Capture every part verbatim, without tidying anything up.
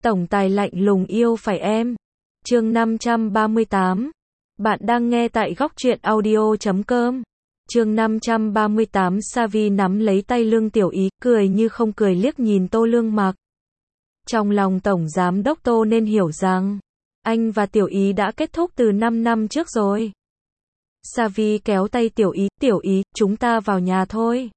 Tổng tài lạnh lùng yêu phải em. Chương năm trăm ba mươi tám. Bạn đang nghe tại góc truyện audio chấm com. Chương năm trăm ba mươi tám. Savi nắm lấy tay Lương Tiểu Ý, cười như không cười liếc nhìn Tô Lương Mặc. Trong lòng Tổng Giám đốc Tô nên hiểu rằng, anh và Tiểu Ý đã kết thúc từ năm năm trước rồi. Savi kéo tay Tiểu Ý, Tiểu Ý, chúng ta vào nhà thôi.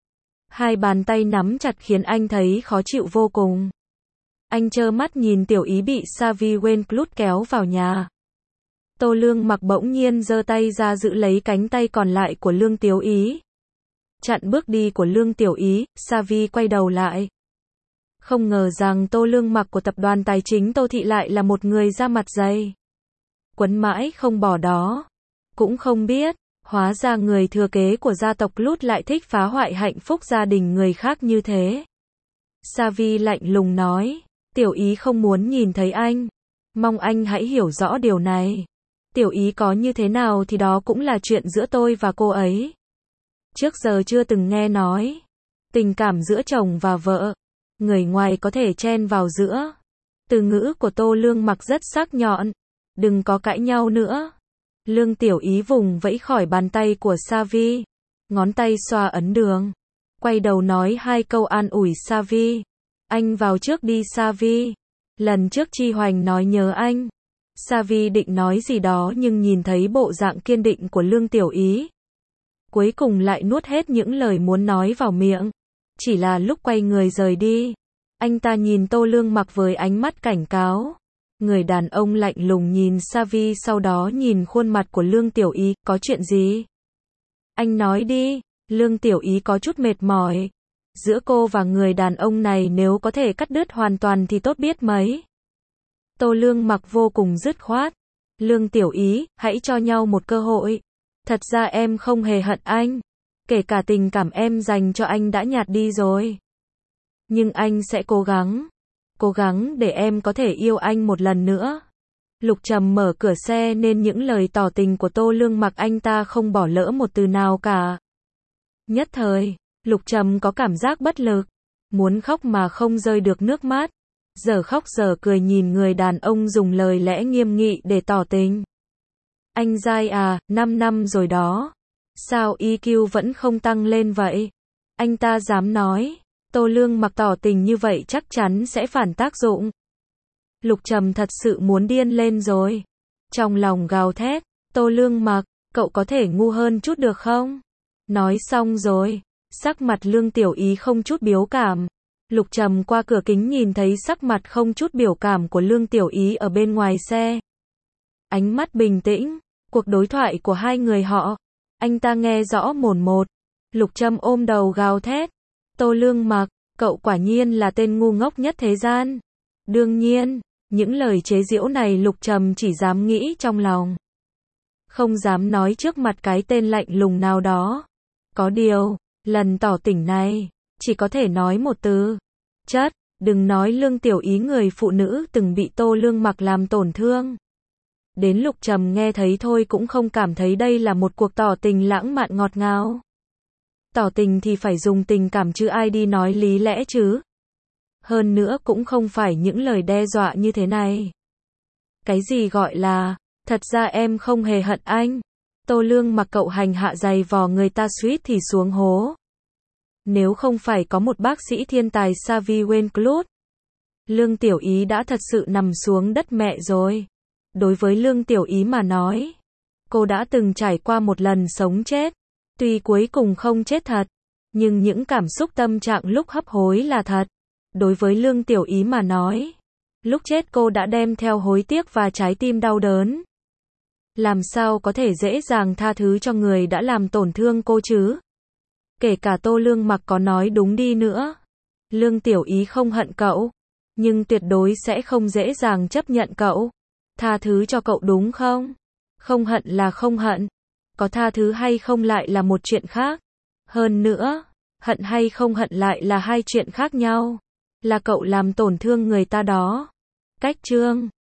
Hai bàn tay nắm chặt khiến anh thấy khó chịu vô cùng. Anh trơ mắt nhìn Tiểu Ý bị Savi quên clut kéo vào nhà. Tô Lương Mặc bỗng nhiên giơ tay ra giữ lấy cánh tay còn lại của Lương Tiểu Ý. Chặn bước đi của Lương Tiểu Ý, Savi quay đầu lại. Không ngờ rằng Tô Lương Mặc của tập đoàn tài chính Tô Thị lại là một người da mặt dày. Quấn mãi không bỏ đó. Cũng không biết, hóa ra người thừa kế của gia tộc Clut lại thích phá hoại hạnh phúc gia đình người khác như thế. Savi lạnh lùng nói, Tiểu Ý không muốn nhìn thấy anh. Mong anh hãy hiểu rõ điều này. Tiểu Ý có như thế nào thì đó cũng là chuyện giữa tôi và cô ấy. Trước giờ chưa từng nghe nói. Tình cảm giữa chồng và vợ. Người ngoài có thể chen vào giữa. Từ ngữ của Tô Lương Mặc rất sắc nhọn. Đừng có cãi nhau nữa. Lương Tiểu Ý vùng vẫy khỏi bàn tay của Savi. Ngón tay xoa ấn đường. Quay đầu nói hai câu an ủi Savi. Anh vào trước đi Savi. Lần trước Chi Hoành nói nhớ anh. Savi định nói gì đó nhưng nhìn thấy bộ dạng kiên định của Lương Tiểu Ý. Cuối cùng lại nuốt hết những lời muốn nói vào miệng. Chỉ là lúc quay người rời đi. Anh ta nhìn Tô Lương Mặc với ánh mắt cảnh cáo. Người đàn ông lạnh lùng nhìn Savi sau đó nhìn khuôn mặt của Lương Tiểu Ý, có chuyện gì? Anh nói đi, Lương Tiểu Ý có chút mệt mỏi. Giữa cô và người đàn ông này nếu có thể cắt đứt hoàn toàn thì tốt biết mấy. Tô Lương Mặc vô cùng dứt khoát. Lương Tiểu Ý, hãy cho nhau một cơ hội. Thật ra em không hề hận anh. Kể cả tình cảm em dành cho anh đã nhạt đi rồi. Nhưng anh sẽ cố gắng. Cố gắng để em có thể yêu anh một lần nữa. Lục Trầm mở cửa xe nên những lời tỏ tình của Tô Lương Mặc anh ta không bỏ lỡ một từ nào cả. Nhất thời, Lục Trầm có cảm giác bất lực. Muốn khóc mà không rơi được nước mắt. Giờ khóc giờ cười nhìn người đàn ông dùng lời lẽ nghiêm nghị để tỏ tình. Anh dai à, năm năm rồi đó. Sao i kiu vẫn không tăng lên vậy? Anh ta dám nói. Tô Lương Mặc tỏ tình như vậy chắc chắn sẽ phản tác dụng. Lục Trầm thật sự muốn điên lên rồi. Trong lòng gào thét, Tô Lương Mặc, cậu có thể ngu hơn chút được không? Nói xong rồi, sắc mặt Lương Tiểu Ý không chút biểu cảm. Lục Trầm qua cửa kính nhìn thấy sắc mặt không chút biểu cảm của Lương Tiểu Ý ở bên ngoài xe. Ánh mắt bình tĩnh, cuộc đối thoại của hai người họ, anh ta nghe rõ mồn một. Lục Trầm ôm đầu gào thét. Tô Lương Mặc, cậu quả nhiên là tên ngu ngốc nhất thế gian. Đương nhiên, những lời chế giễu này Lục Trầm chỉ dám nghĩ trong lòng. Không dám nói trước mặt cái tên lạnh lùng nào đó. Có điều, lần tỏ tình này, chỉ có thể nói một từ. Chất, đừng nói Lương Tiểu Ý người phụ nữ từng bị Tô Lương Mặc làm tổn thương. Đến Lục Trầm nghe thấy thôi cũng không cảm thấy đây là một cuộc tỏ tình lãng mạn ngọt ngào. Tỏ tình thì phải dùng tình cảm chứ ai đi nói lý lẽ chứ. Hơn nữa cũng không phải những lời đe dọa như thế này. Cái gì gọi là, thật ra em không hề hận anh. Tô Lương Mặc cậu hành hạ dày vò người ta suýt thì xuống hố. Nếu không phải có một bác sĩ thiên tài Savi Wenclut, Lương Tiểu Ý đã thật sự nằm xuống đất mẹ rồi. Đối với Lương Tiểu Ý mà nói, cô đã từng trải qua một lần sống chết. Tuy cuối cùng không chết thật, nhưng những cảm xúc tâm trạng lúc hấp hối là thật. Đối với Lương Tiểu Ý mà nói, lúc chết cô đã đem theo hối tiếc và trái tim đau đớn. Làm sao có thể dễ dàng tha thứ cho người đã làm tổn thương cô chứ? Kể cả Tô Lương Mặc có nói đúng đi nữa. Lương Tiểu Ý không hận cậu, nhưng tuyệt đối sẽ không dễ dàng chấp nhận cậu. Tha thứ cho cậu đúng không? Không hận là không hận. Có tha thứ hay không lại là một chuyện khác. Hơn nữa, hận hay không hận lại là hai chuyện khác nhau. Là cậu làm tổn thương người ta đó. Cách chương